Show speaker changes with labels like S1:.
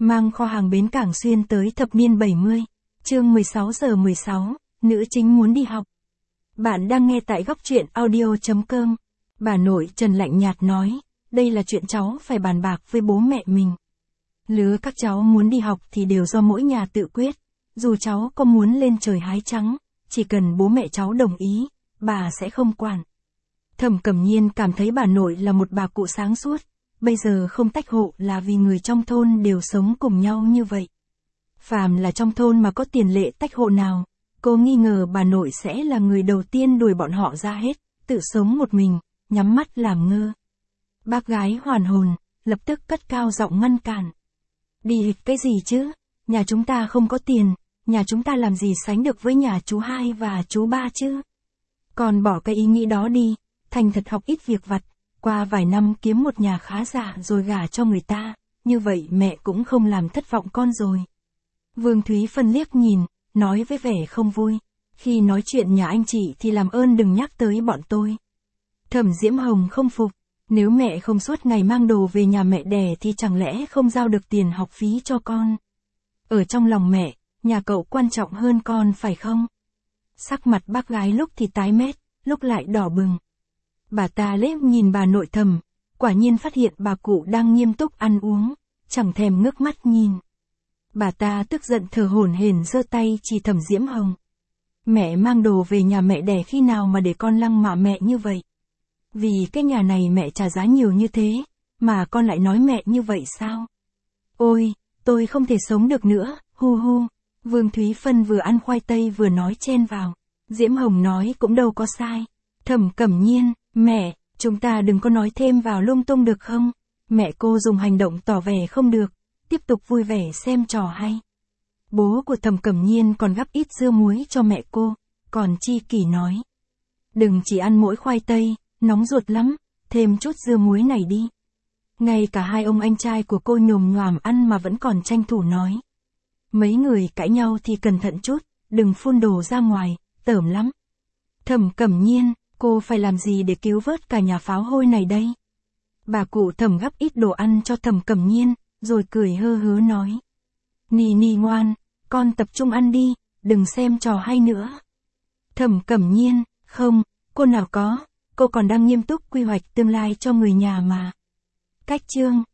S1: mang kho hàng bến cảng xuyên tới thập niên 70. Chương 16:16, nữ chính muốn đi học. Bạn đang nghe tại góc truyện audio.com. Bà nội Trần lạnh nhạt nói, đây là chuyện cháu phải bàn bạc với bố mẹ mình. Lứa các cháu muốn đi học thì đều do mỗi nhà tự quyết. Dù cháu có muốn lên trời hái trắng, chỉ cần bố mẹ cháu đồng ý, bà sẽ không quản. Thẩm Cẩm Nhiên cảm thấy bà nội là một bà cụ sáng suốt. Bây giờ không tách hộ là vì người trong thôn đều sống cùng nhau như vậy. Phàm là trong thôn mà có tiền lệ tách hộ nào, cô nghi ngờ bà nội sẽ là người đầu tiên đuổi bọn họ ra hết, tự sống một mình, nhắm mắt làm ngơ. Bác gái hoàn hồn, lập tức cất cao giọng ngăn cản. Đi cái gì chứ, nhà chúng ta không có tiền, nhà chúng ta làm gì sánh được với nhà chú hai và chú ba chứ. Còn bỏ cái ý nghĩ đó đi, thành thật học ít việc vặt, qua vài năm kiếm một nhà khá giả rồi gả cho người ta, như vậy mẹ cũng không làm thất vọng con rồi. Vương Thúy Phân liếc nhìn, nói với vẻ không vui, khi nói chuyện nhà anh chị thì làm ơn đừng nhắc tới bọn tôi. Thẩm Diễm Hồng không phục, nếu mẹ không suốt ngày mang đồ về nhà mẹ đẻ thì chẳng lẽ không giao được tiền học phí cho con. Ở trong lòng mẹ, nhà cậu quan trọng hơn con phải không? Sắc mặt bác gái lúc thì tái mét, lúc lại đỏ bừng. Bà ta liếc nhìn bà nội Thẩm, quả nhiên phát hiện bà cụ đang nghiêm túc ăn uống, chẳng thèm ngước mắt nhìn. Bà ta tức giận thở hổn hển giơ tay chỉ Thẩm Diễm Hồng. Mẹ mang đồ về nhà mẹ đẻ khi nào mà để con lăng mạ mẹ như vậy? Vì cái nhà này mẹ trả giá nhiều như thế, mà con lại nói mẹ như vậy sao? Ôi, tôi không thể sống được nữa, hu hu. Vương Thúy Phân vừa ăn khoai tây vừa nói chen vào. Diễm Hồng nói cũng đâu có sai. Thẩm Cẩm Nhiên, mẹ, chúng ta đừng có nói thêm vào lung tung được không? Mẹ cô dùng hành động tỏ vẻ không được, tiếp tục vui vẻ xem trò hay. Bố của Thẩm Cẩm Nhiên còn gắp ít dưa muối cho mẹ cô, còn Chi Kỷ nói. Đừng chỉ ăn mỗi khoai tây, nóng ruột lắm, thêm chút dưa muối này đi. Ngay cả hai ông anh trai của cô nhồm nhoàm ăn mà vẫn còn tranh thủ nói. Mấy người cãi nhau thì cẩn thận chút, đừng phun đồ ra ngoài, tởm lắm. Thẩm Cẩm Nhiên, cô phải làm gì để cứu vớt cả nhà pháo hôi này đây? Bà cụ Thẩm gắp ít đồ ăn cho Thẩm Cẩm Nhiên, rồi cười hơ hớ nói. Nì nì ngoan, con tập trung ăn đi, đừng xem trò hay nữa. Thẩm Cẩm Nhiên, không, cô nào có, cô còn đang nghiêm túc quy hoạch tương lai cho người nhà mà. Cách chương